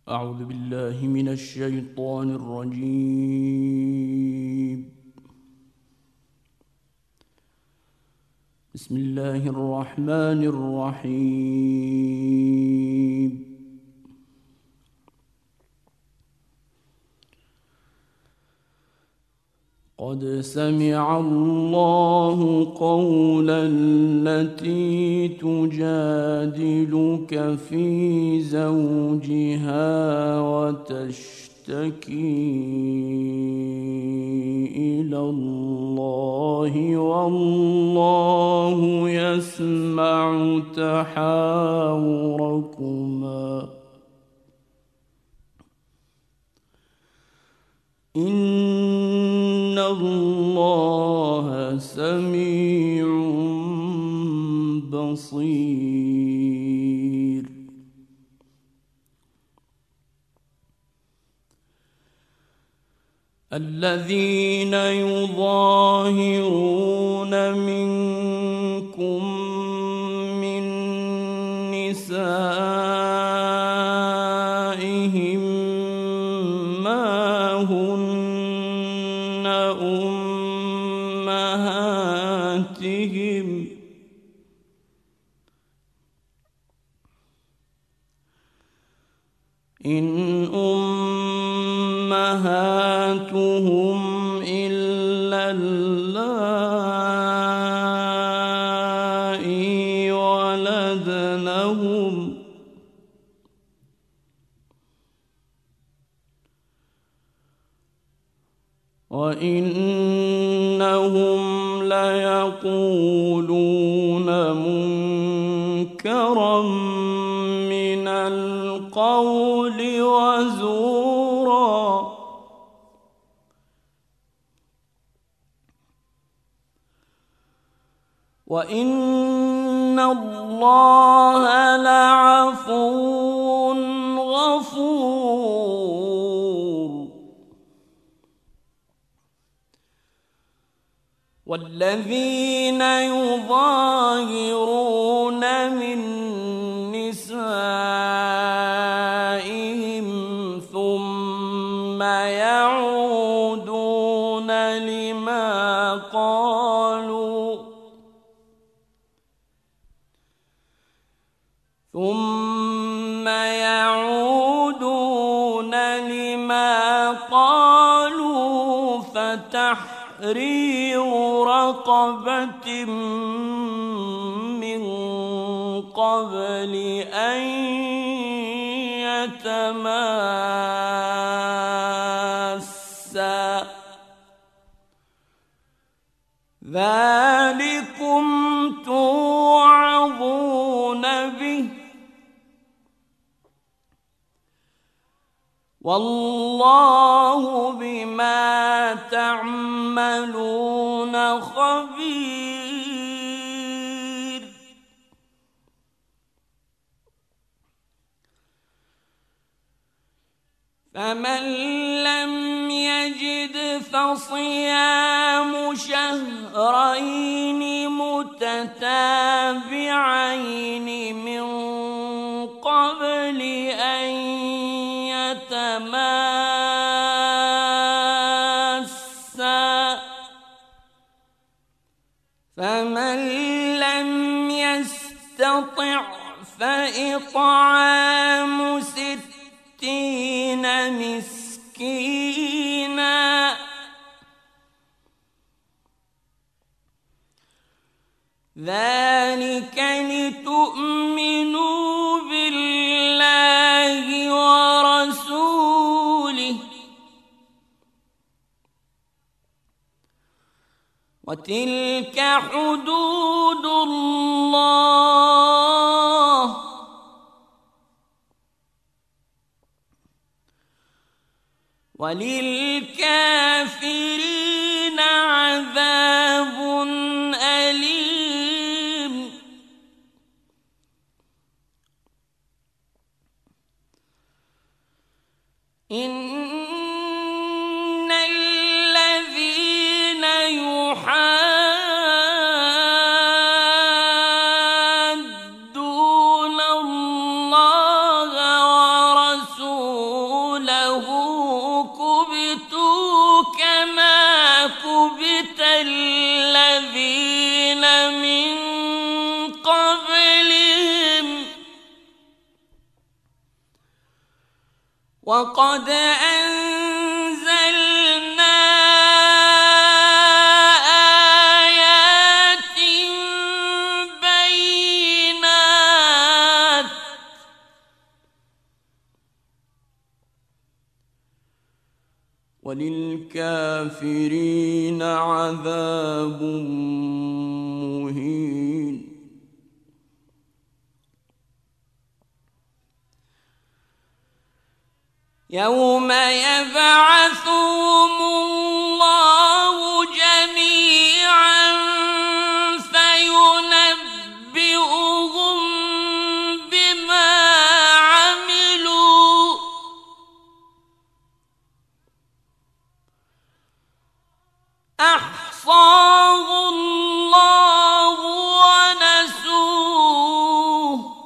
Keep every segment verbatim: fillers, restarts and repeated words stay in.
أعوذ بالله من الشيطان الرجيم. بسم الله الرحمن الرحيم. قد سمع الله قول التي تجادلك في زوجها وتشتكي إلى الله والله يسمع تحاوركما إن الله سميع بصير. الذين يظاهرون منكم من نسائهم ما هن أمهاتهم إن أمهاتهم إلا اللائي ولدنهم وإنهم ليقولون منكرا من القول وزورا وإن الله لعفو غفور. والذين يظاهرون من نسائهم ثم يعودون لما قالوا ثم يعودون لما قالوا فتحرير رقبة من قبل أن يتماسا ذلكم توعظون به والله بما تعملون خبير. فمن لم يجد فصيام شهرين متتابعين من قبل أن يتماسا فمن لم يستطع فإطعام ستين مسكينا ذلك لتؤمنوا بالله ورسوله وتلك حدود الله وللكافرين عذاب أليم. إن الذين يحادون الله ورسوله له كبتوا كما كبت الذين من قبلهم وقد أنزلنا آيات بينات وللكافرين عذاب مهين. يوم يبعثهم الله جميعا فينبئهم بما عملوا أحصاه الله ونسوه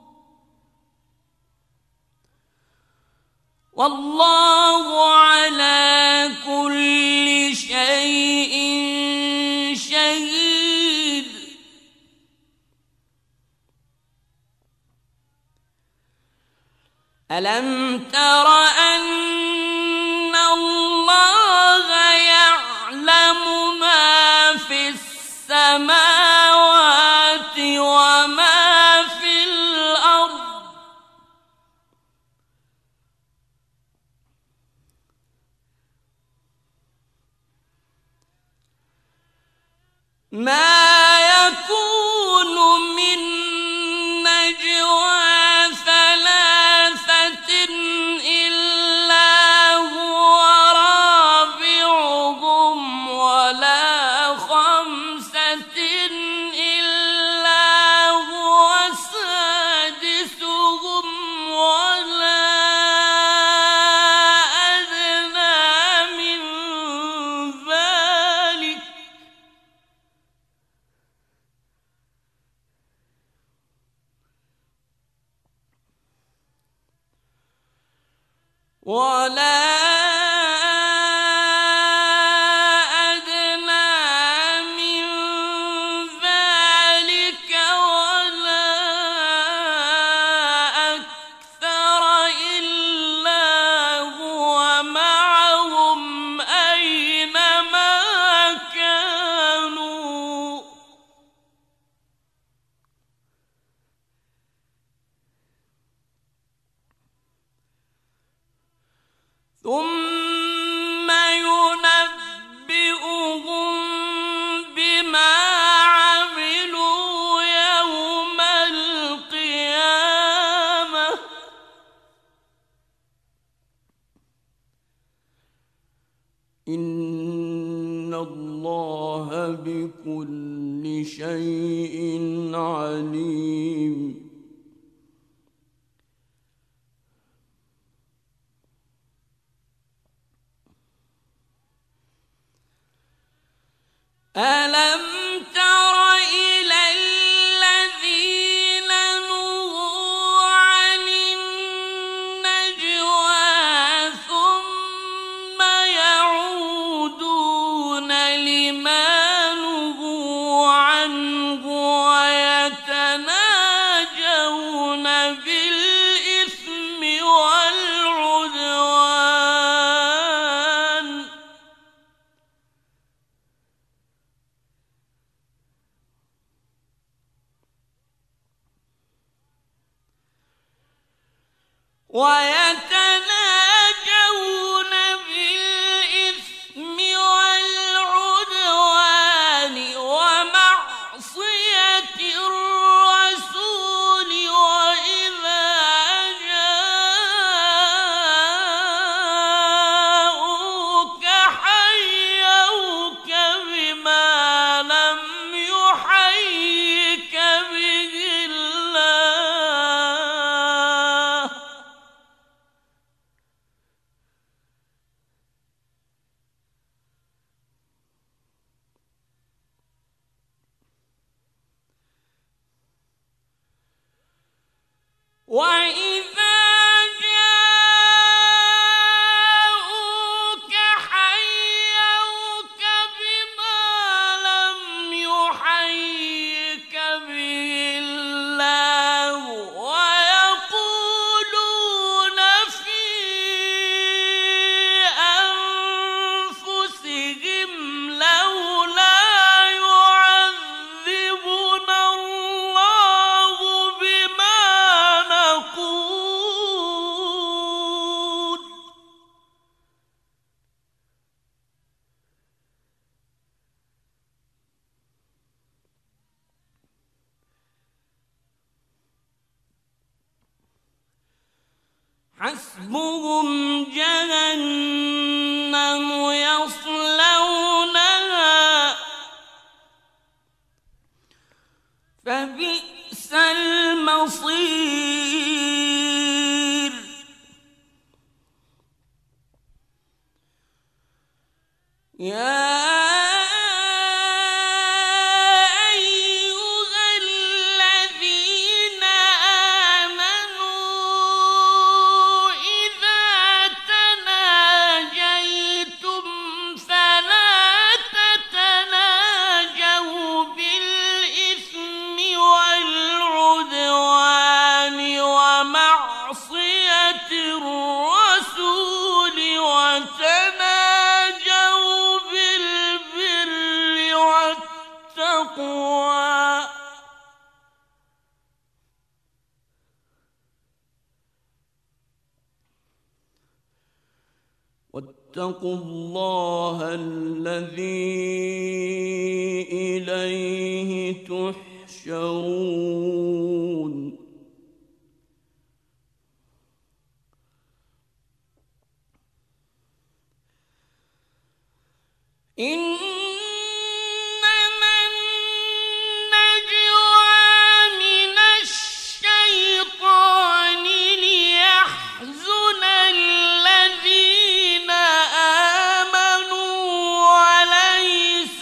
والله على كل شيء شهيد. ألم تر أن الله يعلم ما في السماوات وما في الأرض ما يكون من نجوى ثلاثة إلا هو رابعهم ولا خمسة إلا هو سادسهم ولا أدنى من ذلك ولا أدنى من ذلك ولا أكثر إلا هو معهم أينما كانوا ثم ينبئهم بما عملوا يوم القيامة إن الله بكل شيء عليم. ألم تر إلى الذين نهوا عن النجوى ثم يعودون لما نهوا عنه ويتناجون بالإثم والعدوان ويتناجون بالإثم والعدوان ومعصية الرسول وإذا جاءوك حيوك بما لم يحيك به الله حسبهم جهنم يصلونها فبئس المصير يا واتقوا الله الذي إليه تحشرون إنما النجوى من الشيطان ليحزن الذين آمنوا وليس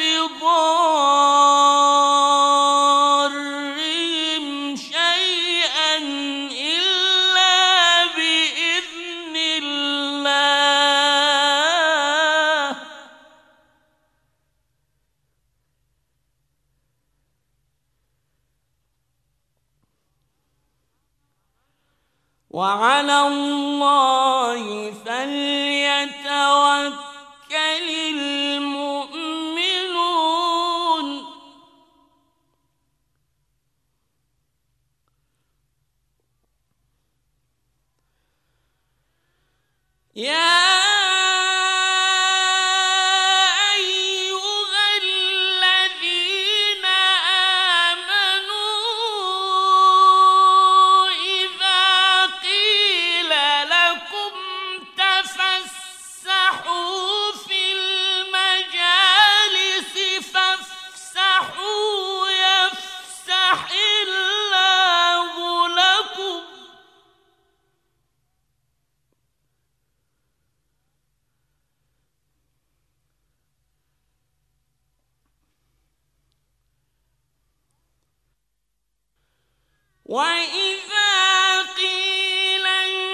بضارهم شيئا إلا بإذن الله وعلى الله فليتوكل المؤمنون يا وإذا قيل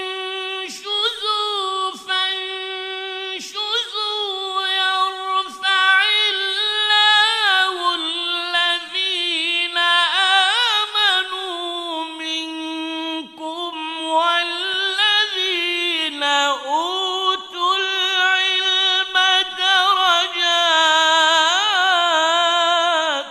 انشزوا فانشزوا يرفع الله الذين آمنوا منكم والذين أوتوا العلم درجات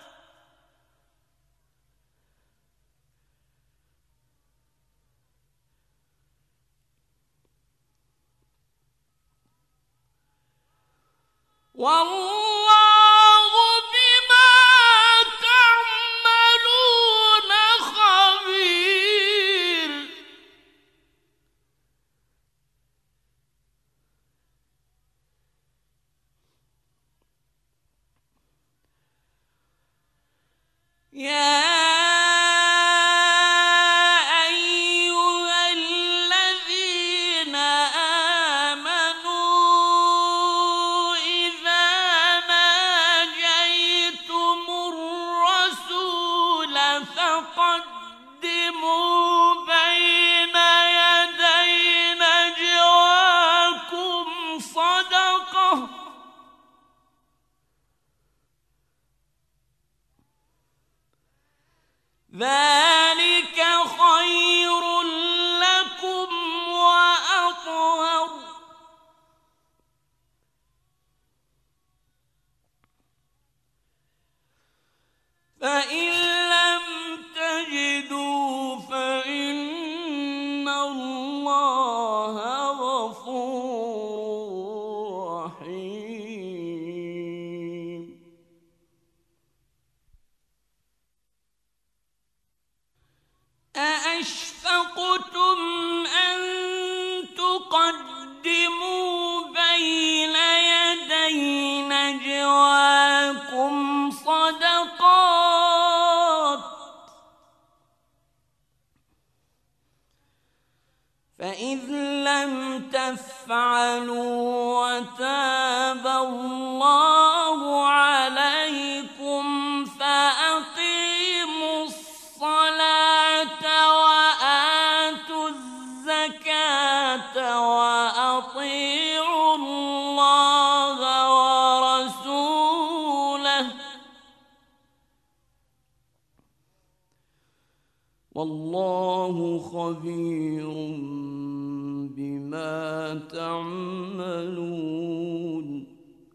والله بما تعملون خبير يا فقدموا بين يدي نجواكم صدقة لم تفعلوا وتاب الله عليكم فأقيموا الصلاة وآتوا الزكاة وأطيعوا الله ورسوله والله خبير بما تعملون.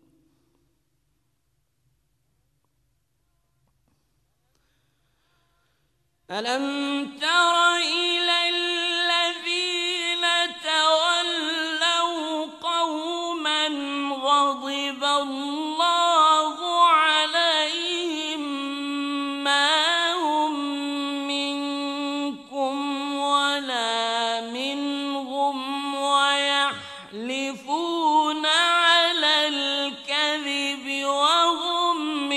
ألم تر إلى الذين تولوا قوما غضب الله عليهم ما هم منكم ولا منهم ويحلفون على الكذب وهم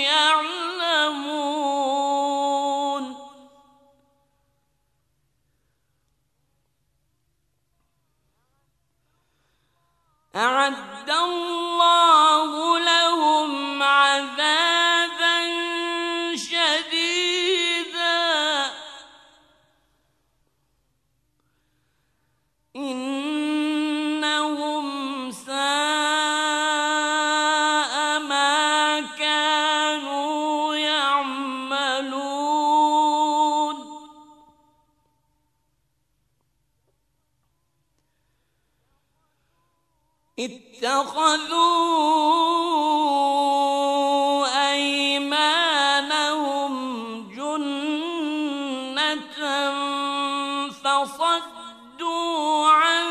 يعلمون. أعد الله لهم عذابا شديدا إنهم ساء ما كانوا يعملون. اتخذوا أيمانهم جنة فصدوا عن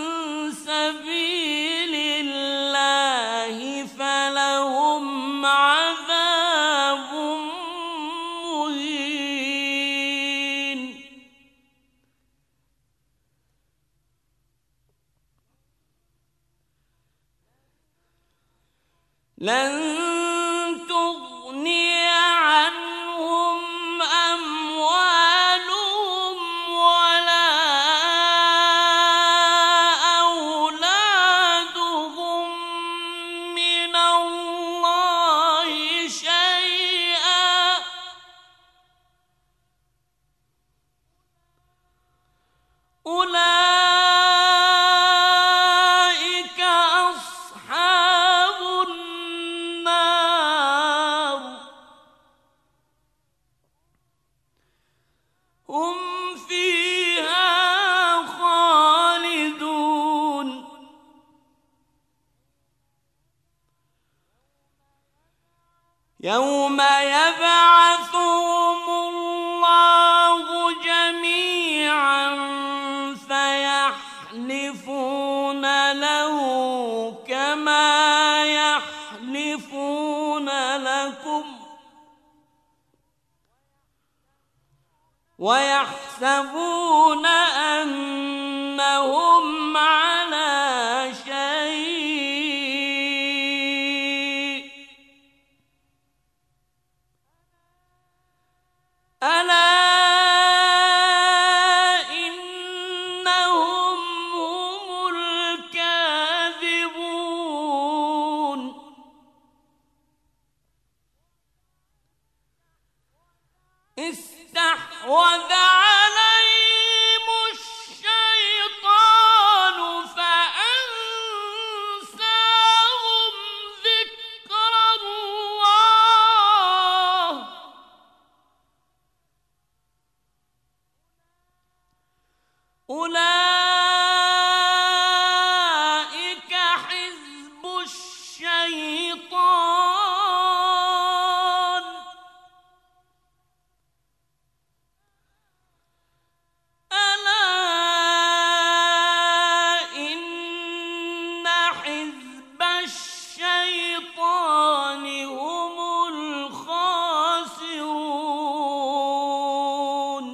سبيل الله فلهم عذاب مهين. لن تغني عنهم أموالهم ولا أولادهم من الله شيئا أولئك أصحاب النار هم فيها خالدون. يوم يبعثهم الله جميعا فيحلفون له كما يحلفون لكم ويحسبون أنهم على شيء ألا إنهم هم الكاذبون. استحوذ عليهم الشيطان فأنساهم ذكر الله أولئك حزب الشيطان ألا إن حزب الشيطان هم الخاسرون.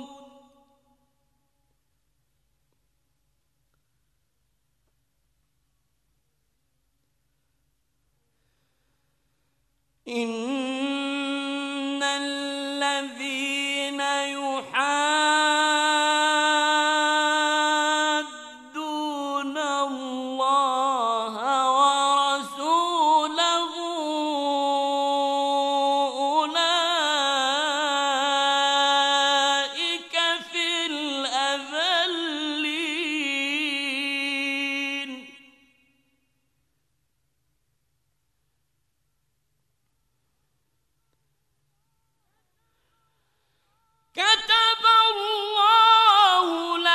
إن الذين يحادون اللَّهَ وَرَسُولَهُ أُولَٰئِكَ فِي الْأَذَلِّينَ كتب الله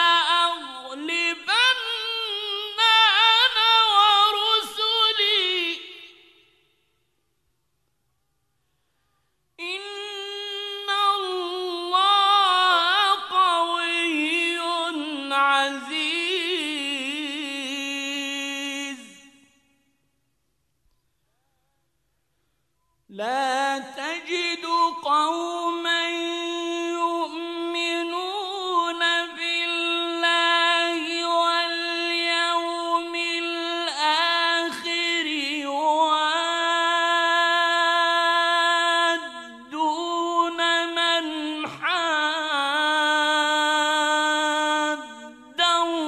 لأغلبن أنا ورسلي إن الله قوي عزيز لا تجد قوما يؤمنون بالله واليوم الآخر يوادون من حاد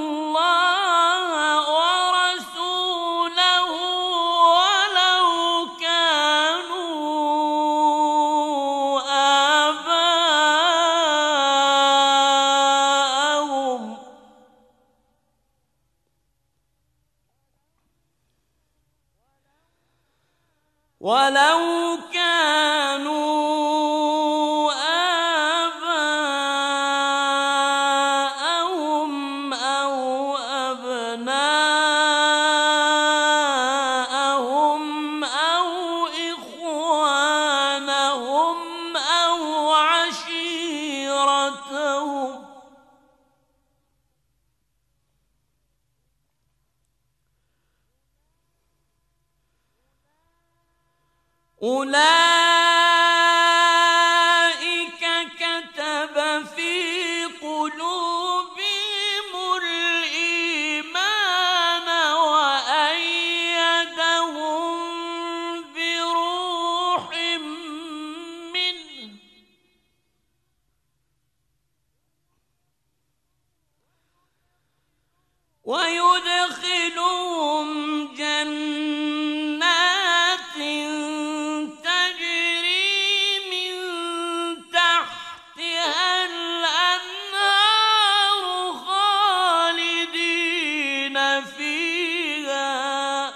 الله ورسوله ولو كانوا آباءهم ولو كانوا آباءهم أو أبناءهم أو إخوانهم أو عشيرتهم أولئك كتب في قلوبهم الإيمان وأيدهم بروح منه ويدخلهم جنات تجري من تحتها الأنهار خالدين فيها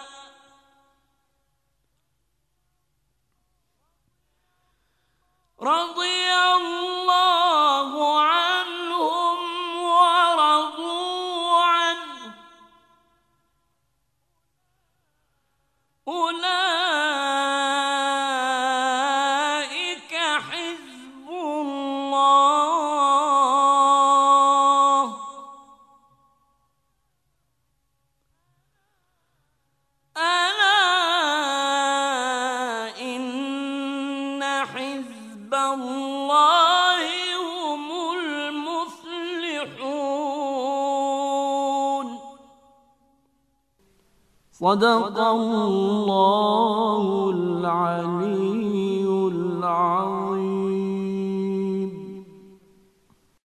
رضي الله عنهم ورضوا عنه أولئك حزب الله ألا إن حزب الله هم المفلحون صدق الله العلي العظيم.